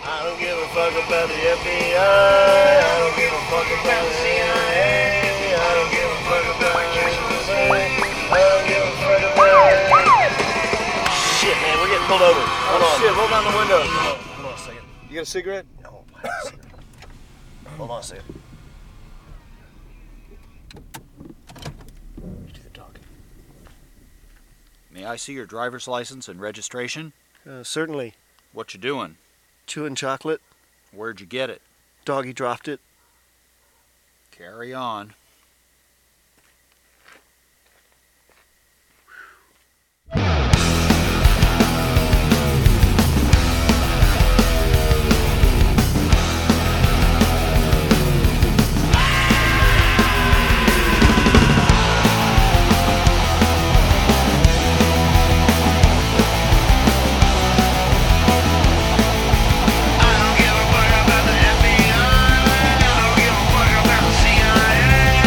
I don't give a fuck about the FBI. I don't give a fuck about the CIA. I don't give a fuck about the USA. I don't give a fuck about... Shit, man, we're getting pulled over. Hold on. Shit, roll down the window. Hold on a second. You got a cigarette? No, I don't see it. Hold on a second. You do the talking. May I see your driver's license and registration? Certainly. What you doing? Chewing chocolate. Where'd you get it? Doggy dropped it. Carry on. I don't give a fuck about the FBI. I don't give a fuck about the CIA.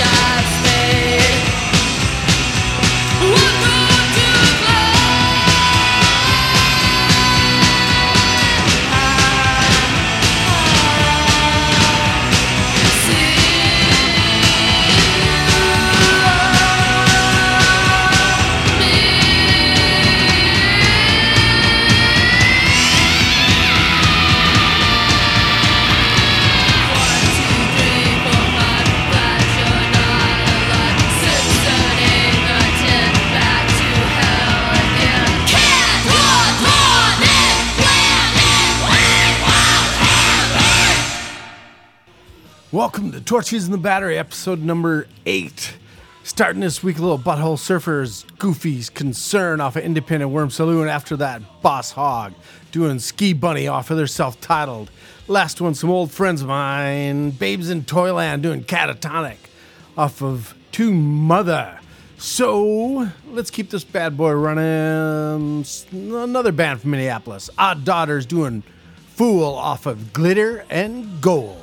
Welcome to Torches in the Battery, episode number 8. Starting this week, a little Butthole Surfers, Goofy's Concern off of Independent Worm Saloon. After that, Boss Hog doing Ski Bunny off of their self-titled. Last one, some old friends of mine, Babes in Toyland doing Catatonic off of To Mother. So, let's keep this bad boy running. Another band from Minneapolis, Odd Daughters doing Fool off of Glitter and Gold.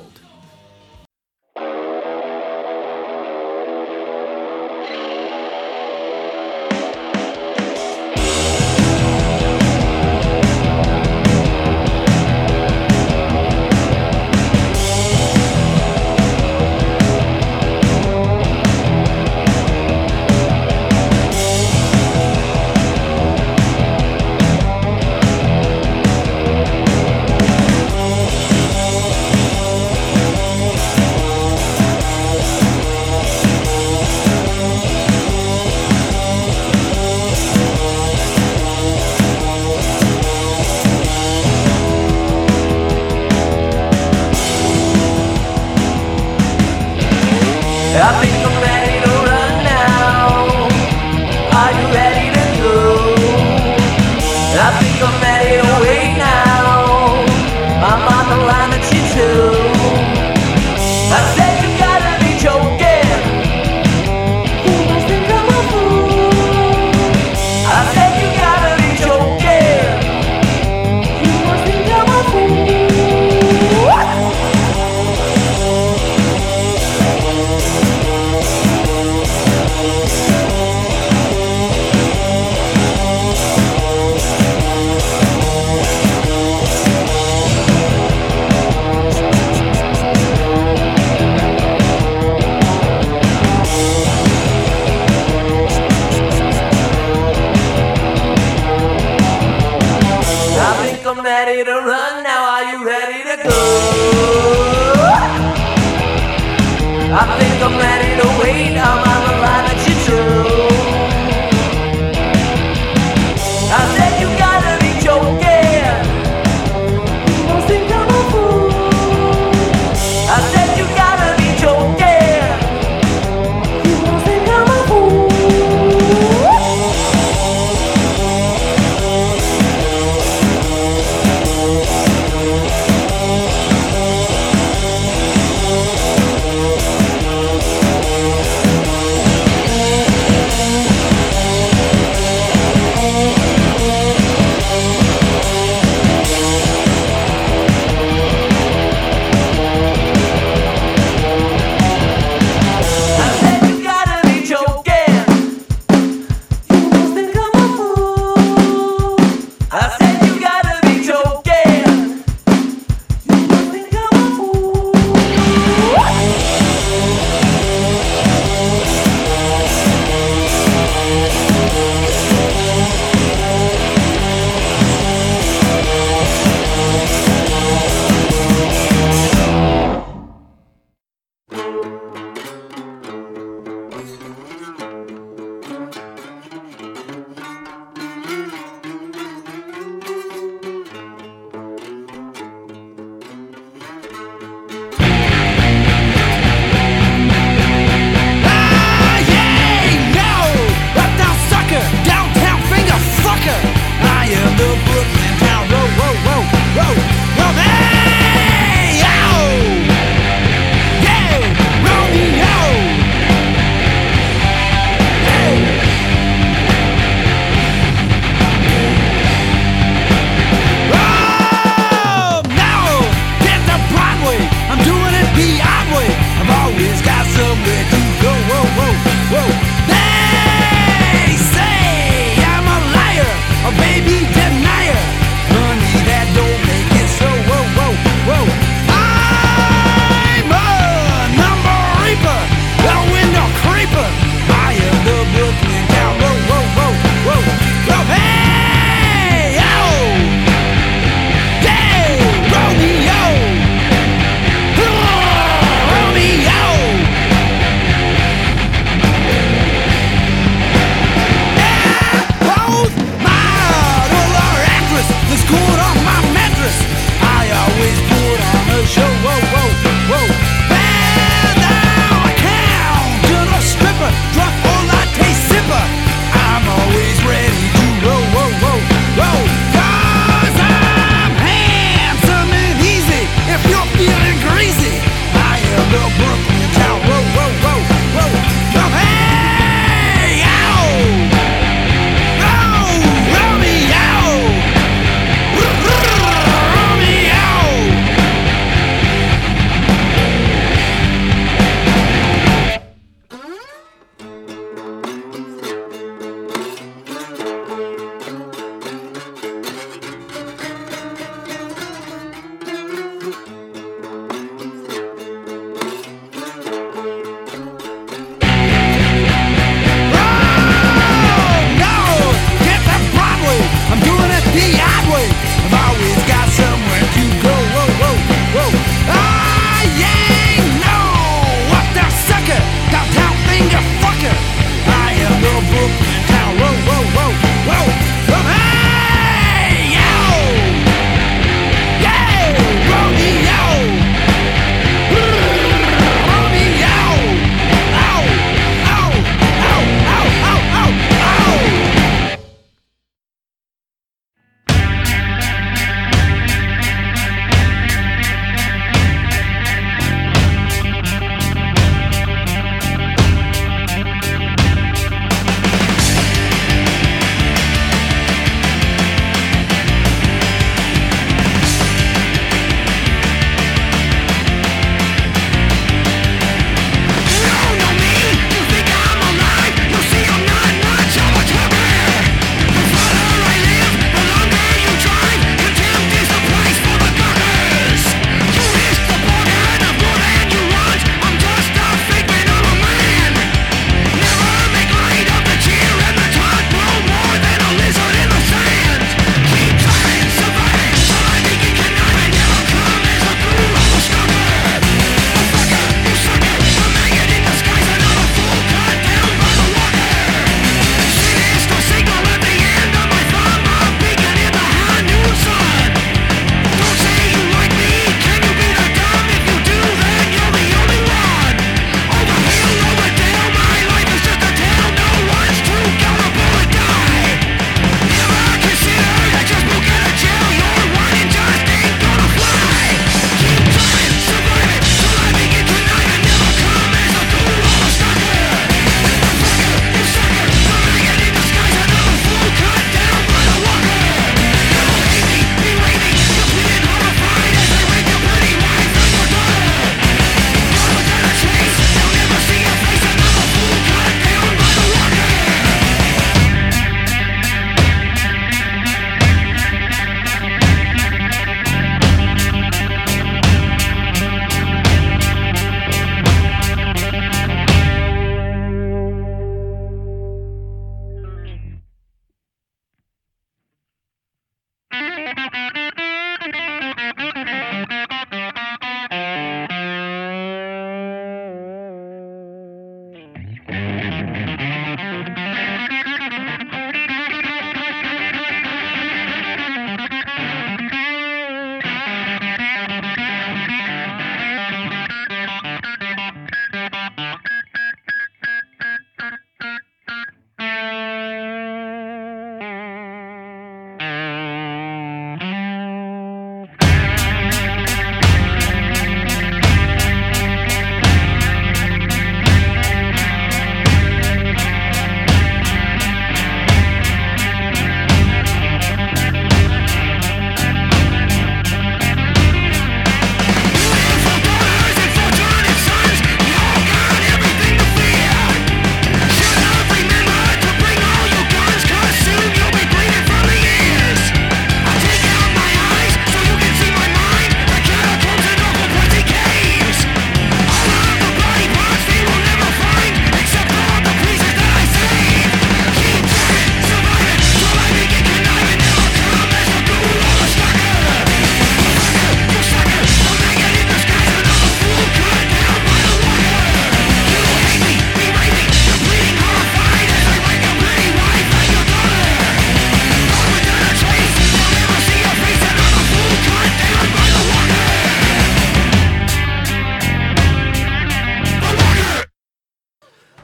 I think I'm ready to run now. Are you ready to go? I think I'm ready to wait now. I'm on the line that you took. I said you gotta be joking. You must think I'm a fool. I said you gotta be joking. You must think I'm a fool. I'm ready to run now, are you ready to go? I think I'm ready to wait, I'm on the line that you took. I said you gotta be joking. You must think I'm a fool. I said you gotta be joking. You must think I'm a fool.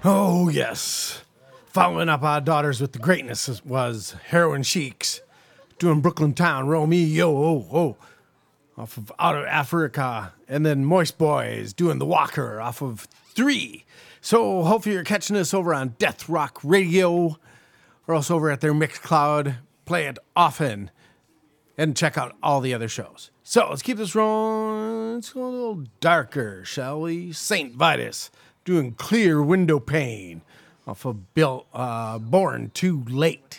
Oh, yes. Following up our daughters with the greatness was Heroin Sheiks doing Brooklyn Town, Romeo, off of Out of Africa. And then Moist Boys doing The Walker off of 3. So hopefully you're catching us over on Death Rock Radio or else over at their Mixcloud. Play it often and check out all the other shows. So let's keep this rolling. Let's go a little darker, shall we? St. Vitus doing Clear Window Pane off of Born Too Late.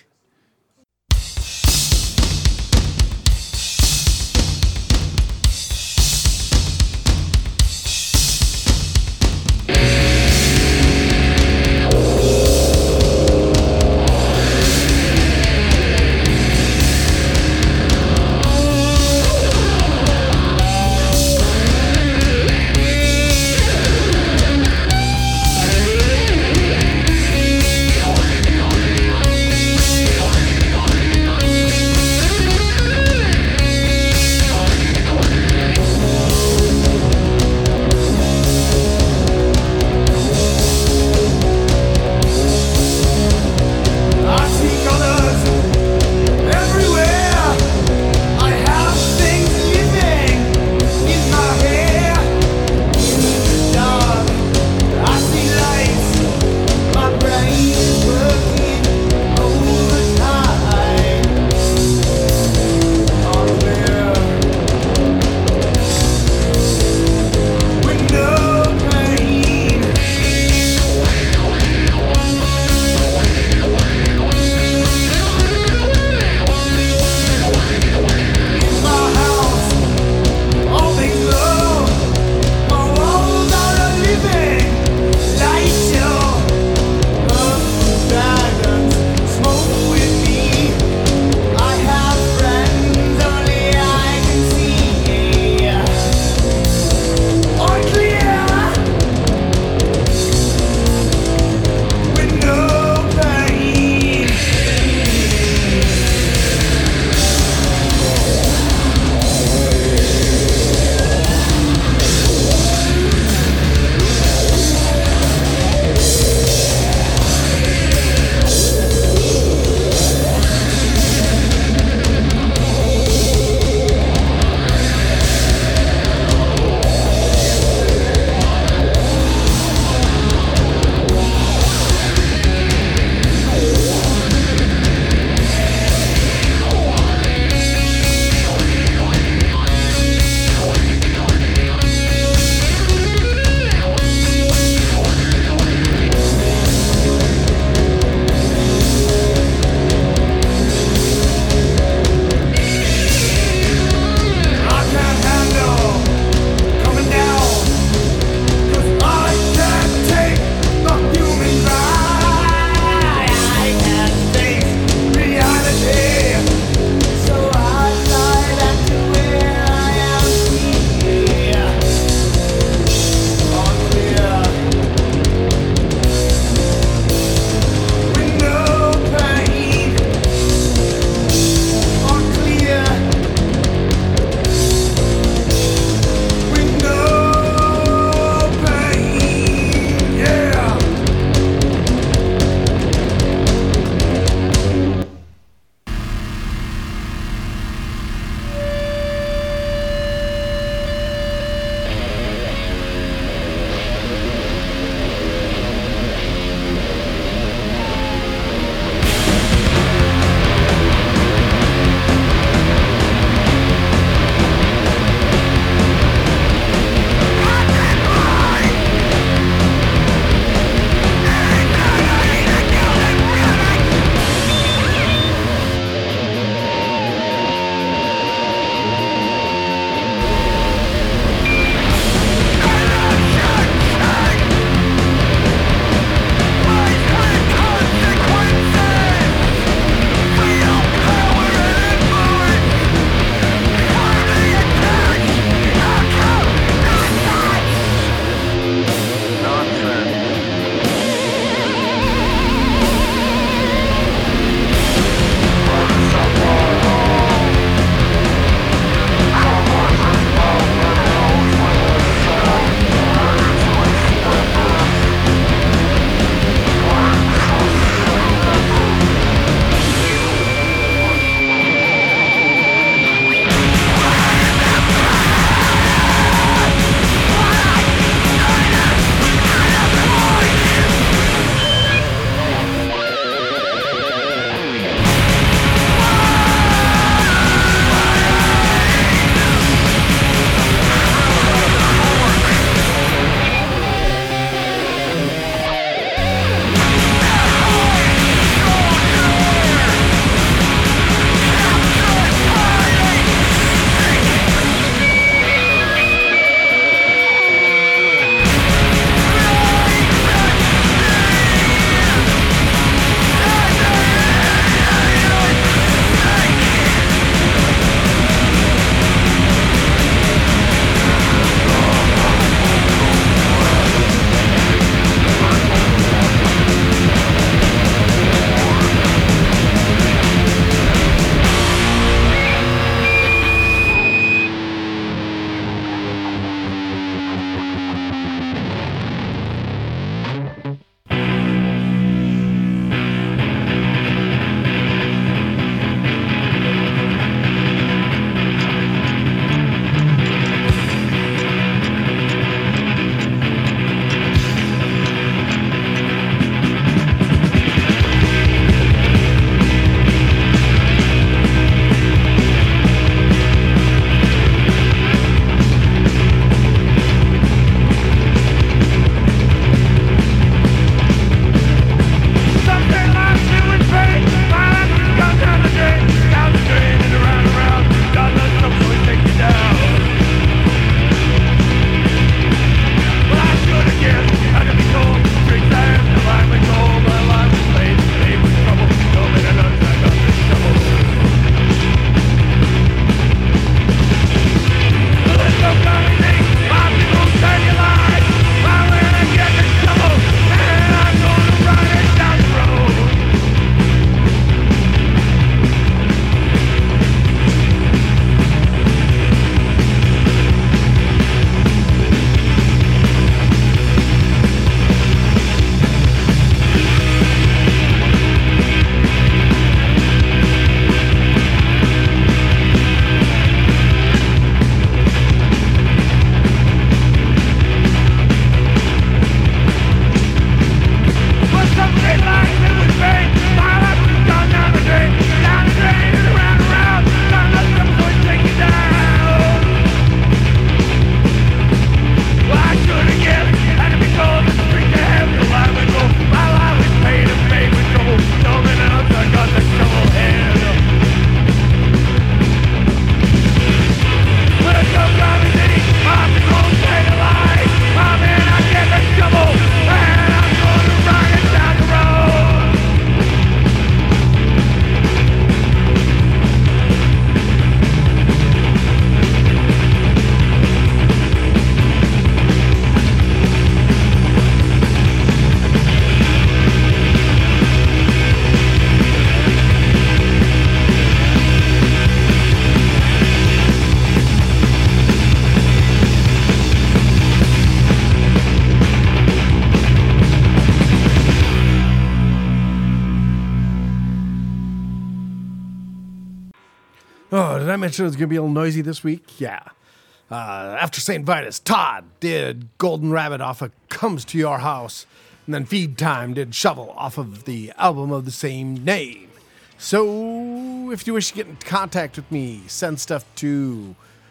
Oh, did I mention it was going to be a little noisy this week? Yeah. After St. Vitus, Todd did Golden Rabbit off of Comes to Your House. And then Feed Time did Shovel off of the album of the same name. So if you wish to get in contact with me, send stuff to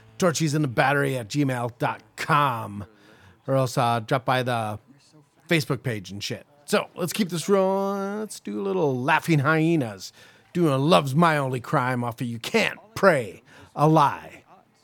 torchiesandthebattery@gmail.com. Or else drop by the Facebook page and shit. So let's keep this rolling. Let's do a little Laughing Hyenas. Doing a Love's My Only Crime off of You Can't Pray a Lie.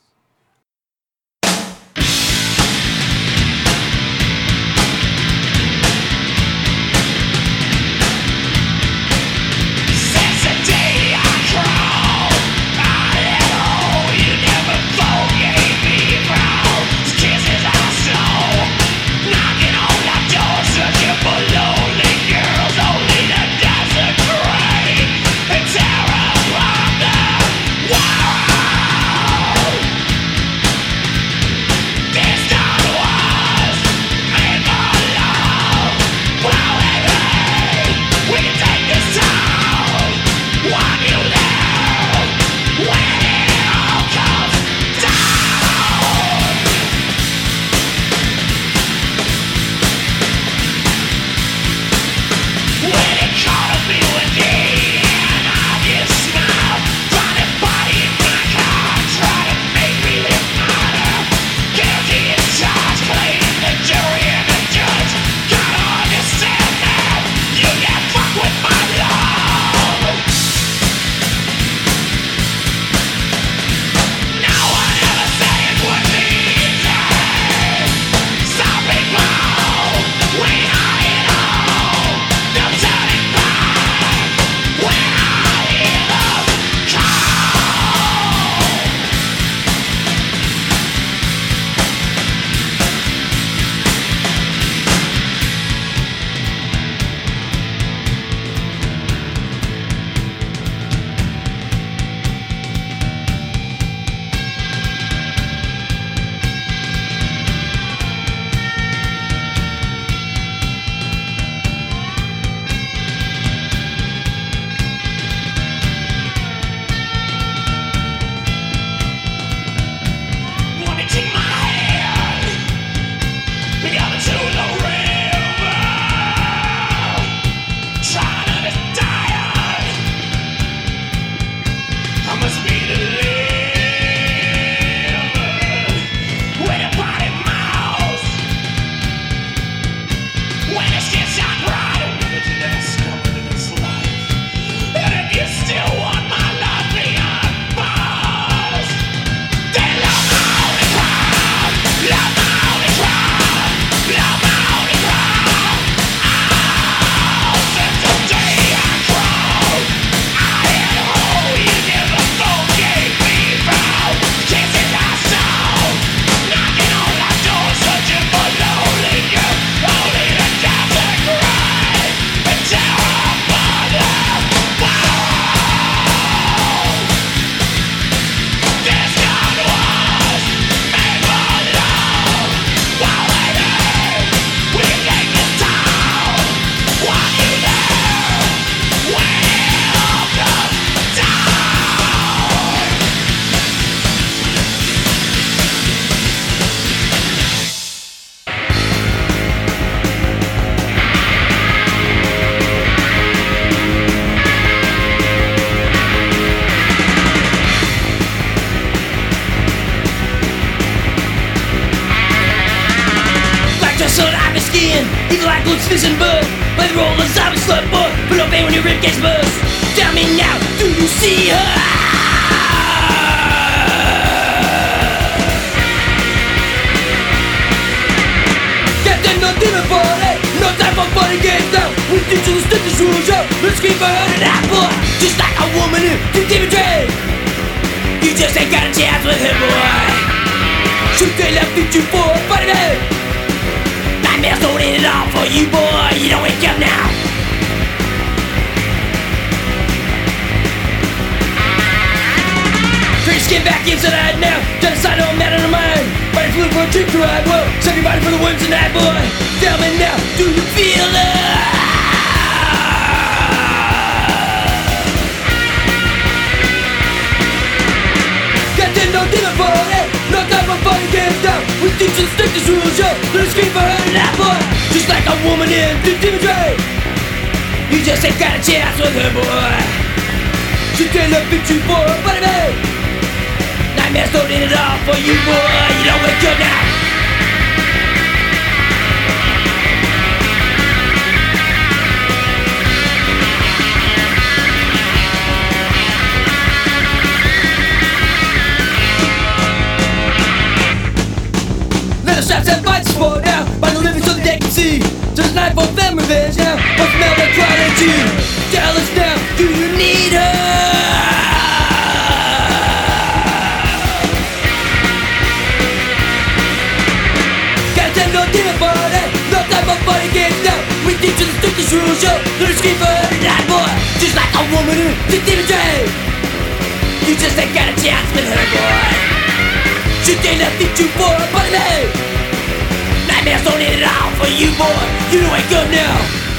looks vision bird. By the roll of zombie slut boy. Put no pain when your ribcage bursts. Tell me now, do you see her? Captain, no demon party. No time for funny games now. We teach you the stitches rules out. Let's keep her heard of that boy. Just like a woman in Demon Trade. You just ain't got a chance with him, boy. Shoot they left beat you for a funny man. Nightmares don't end it all for you, boy. You don't wake up now. Turn your skin back inside now. Try to decide on matter of mind. Body flew for a trip to ride. Well, save your body for the winds tonight, boy. Tell me now, do you feel it? teach you the strictest rules, yo. Little scream for her and that boy. Just like a woman in the Dimitri. You just ain't got a chance with her, boy. She can't let victory for her, buddy. Nightmares don't end it all for you, boy. You don't wake up now. Let the shots and bites fall down by the living so that they can see. Just night for them revenge now. But smell the prodigy. Tell us now, do you need her? Gotta tend to a dinner party. No time for funny games now. We teach you the strictest rules, yo. Little scream for that boy. Just like a woman in the Dimitri. You just ain't got a chance with her, boy. She can't let me you for a buddy. Nightmares don't end it all for you, boy. You don't wake up now.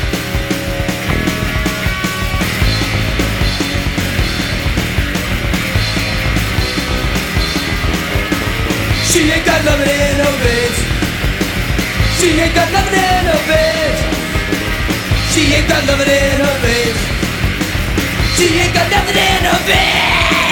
She ain't got nothing in her veins. She ain't got nothing in her veins. She ain't got nothing in her veins. She ain't got nothing in her veins.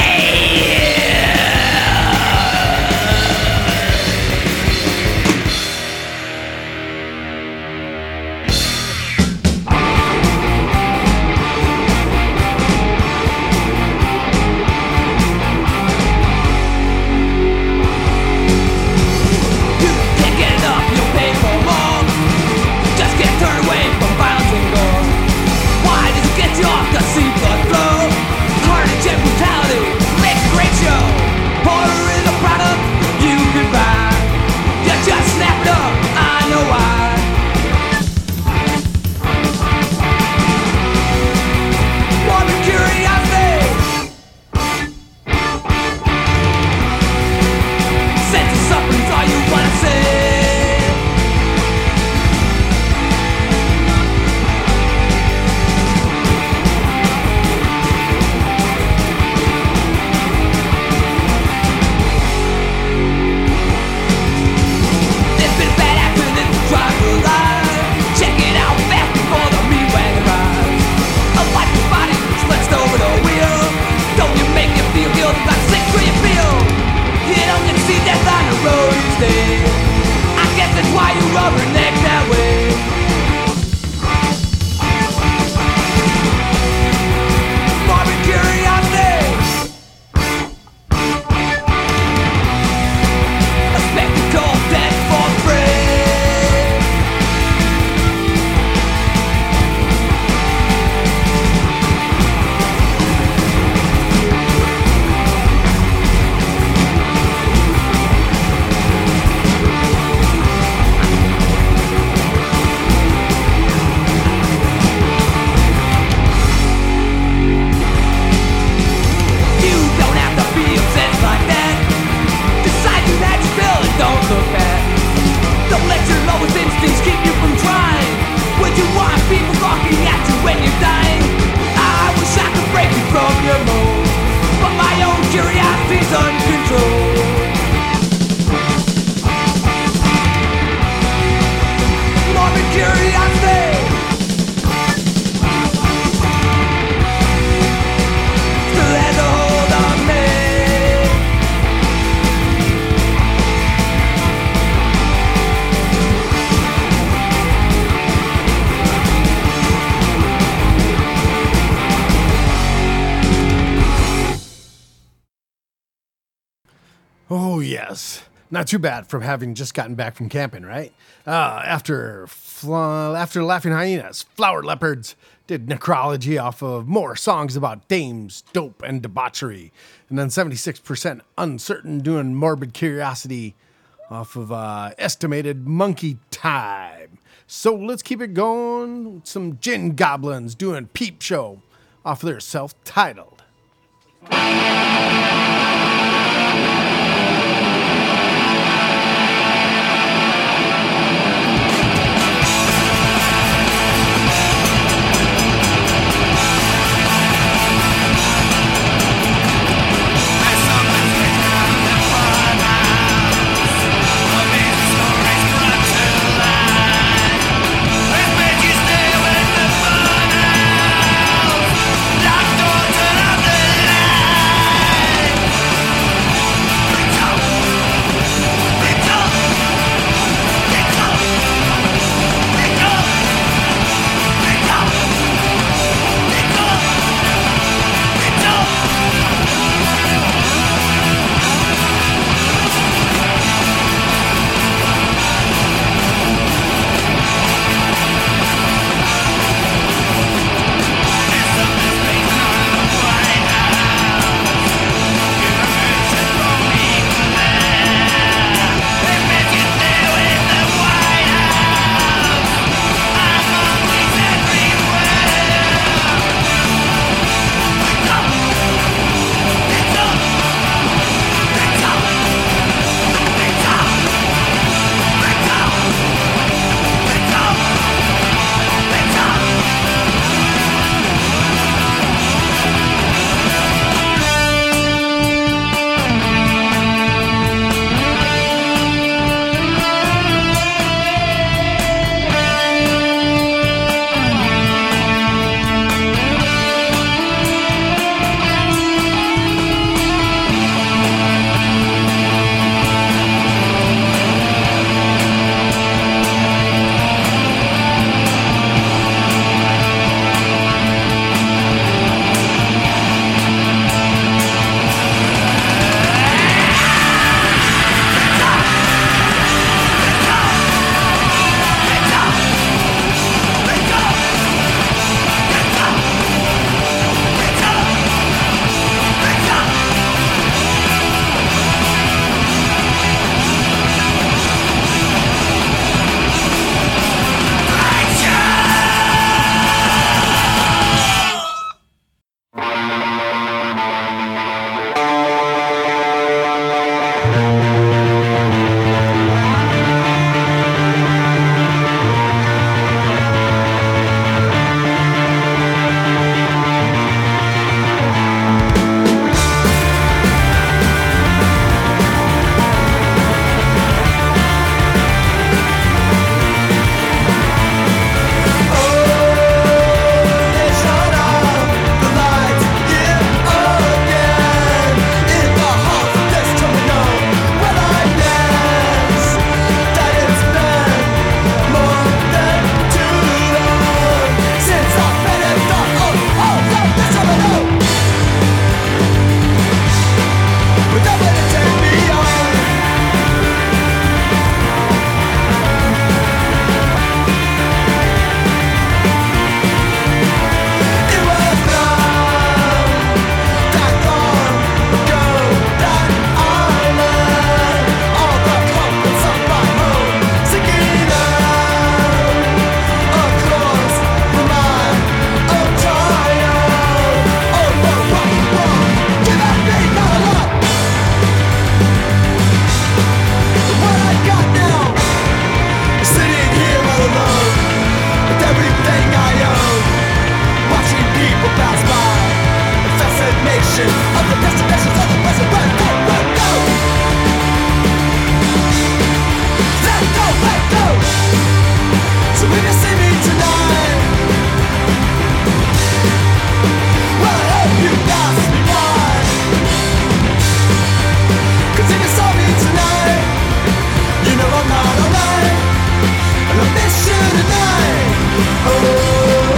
Oh, yes. Not too bad from having just gotten back from camping, right? After Laughing Hyenas, Flower Leopards did Necrology off of more songs about dames, dope, and debauchery. And then 76% Uncertain doing Morbid Curiosity off of Estimated Monkey Time. So let's keep it going. Some Gin Goblins doing Peep Show off of their self-titled. Something's written on the farmhouse. destination of the destinations of the present. Let go, let go. Let go, let go. So if you see me tonight, well, I hope you pass me by. 'Cause if you saw me tonight, you know I'm not alright, and I miss you tonight. Oh.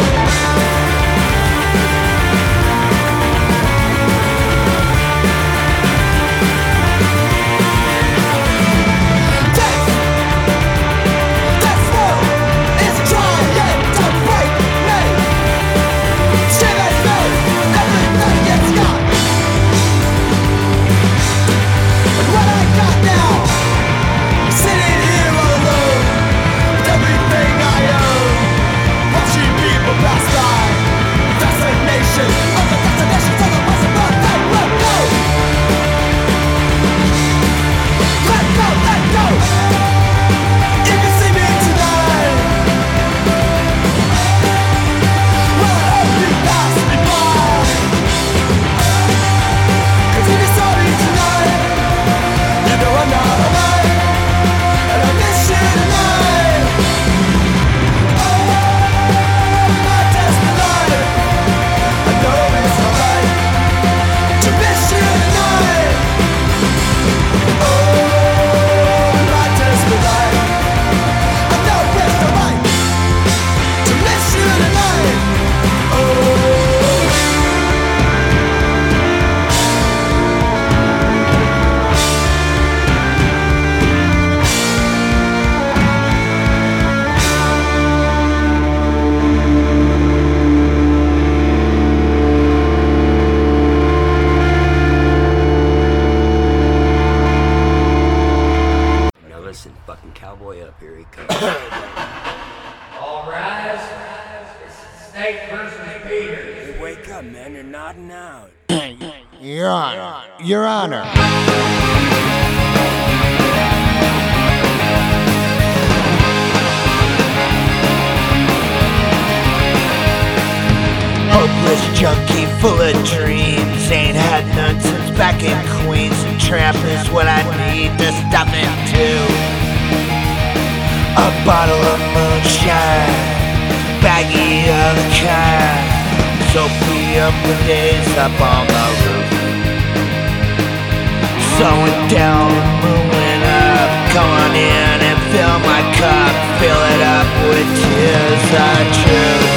Your Honor. Hopeless junkie full of dreams, ain't had none since back in Queens, and tramp is what I need to stuff into. A bottle of moonshine, baggy of the kind, Sophia for days up on the roof. Slowing down and moving up, come on in and fill my cup, fill it up with tears of truth.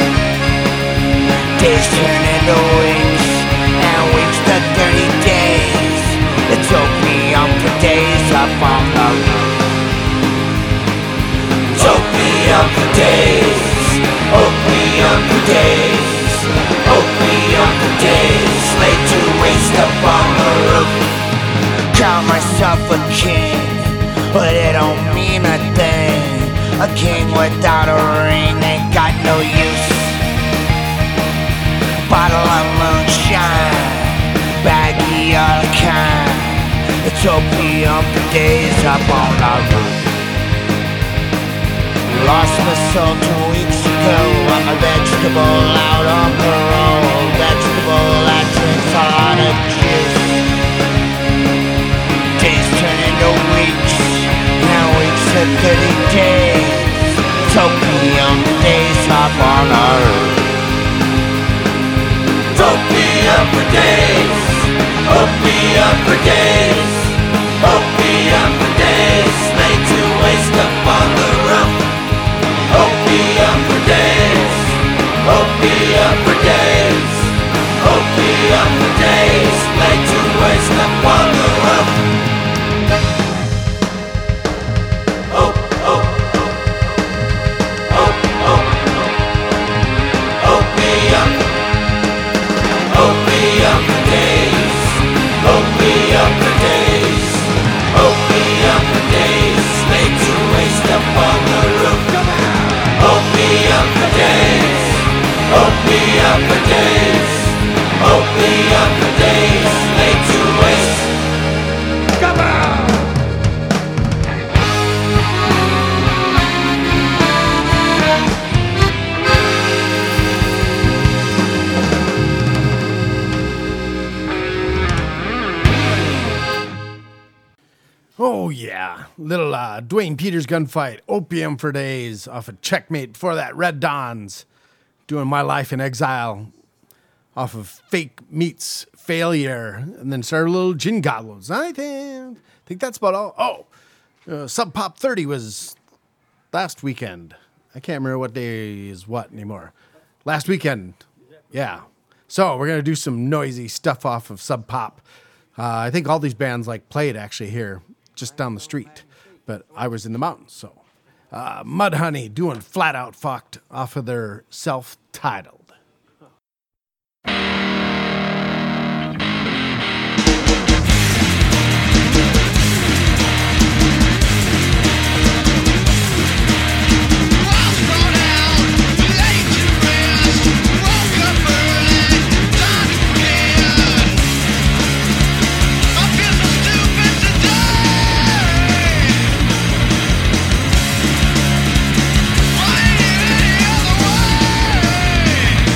Days turn into weeks, and weeks to 30 days. It's opium for days up on the roof. It's opium for days, opium for days, opium for days, laid to waste up on the roof. Call myself a king, but it don't mean a thing. A king without a ring ain't got no use. Bottle of moonshine, baggy all kind. It's opium for days up on the roof. Lost my soul 2 weeks ago. I'm a vegetable out on parole. Vegetable that drinks a lot of juice. Days turn into weeks, now weeks to 30 days. It's opium for days up on the roof. Opium for days, opium for days, opium for days, laid to waste up on the roof. Opium for days, opium for days, opium for days, laid to waste up on the roof. Oh, oh, oh, oh, oh, opium. Opium for days, opium for days, opium for days, laid to waste up on the roof. Opium for days, opium Oh, yeah. Little Dwayne Peters gunfight. Opium for Days off of Checkmate. Before that, Red Dawns. Doing My Life in Exile off of Fake Meets Failure. And then started a little Gin Goblins. I think that's about all. Oh, Sub Pop 30 was last weekend. I can't remember what day is what anymore. Last weekend. Yeah. So we're going to do some noisy stuff off of Sub Pop. I think all these bands played actually here just down the street, but I was in the mountains. So Mudhoney doing Flat Out Fucked off of their self-titled. Why any other way?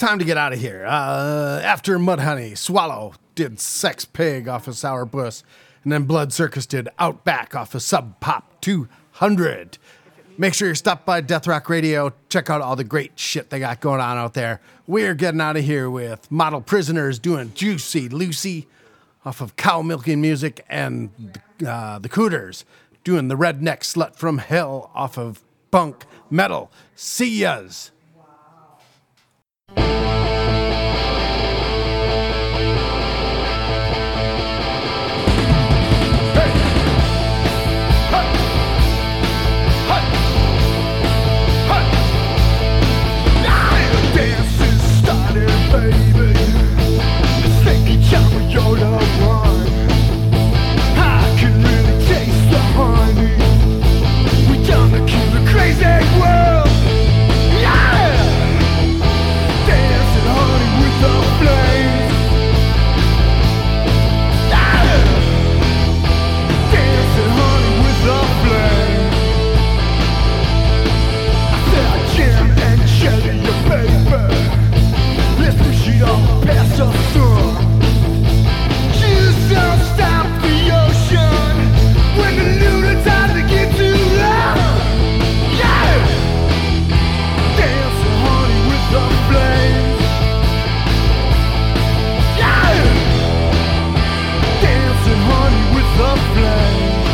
time to get out of here. After Mudhoney, Swallow did Sex Pig off of Sour Puss, and then Blood Circus did Outback off of Sub Pop 200. Make sure you stop by Death Rock Radio. Check out all the great shit they got going on out there. We're getting out of here with Model Prisoners doing Juicy Lucy off of Cow Milking Music, and the Cooters doing the Redneck Slut from Hell off of Punk Metal. See yas. Crazy world, yeah! Dancing honey with the flames, yeah! Dancing honey with the flames. I said Jim and Jelly, your baby. Let's push it all past the sun. Just don't stop the ocean when the lunar time to get too loud. Dancing honey with the flames, yeah! Dancing honey with the flames.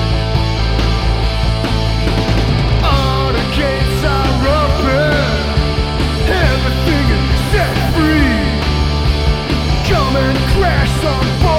All the gates are open, everything is set free. Come and crash on board.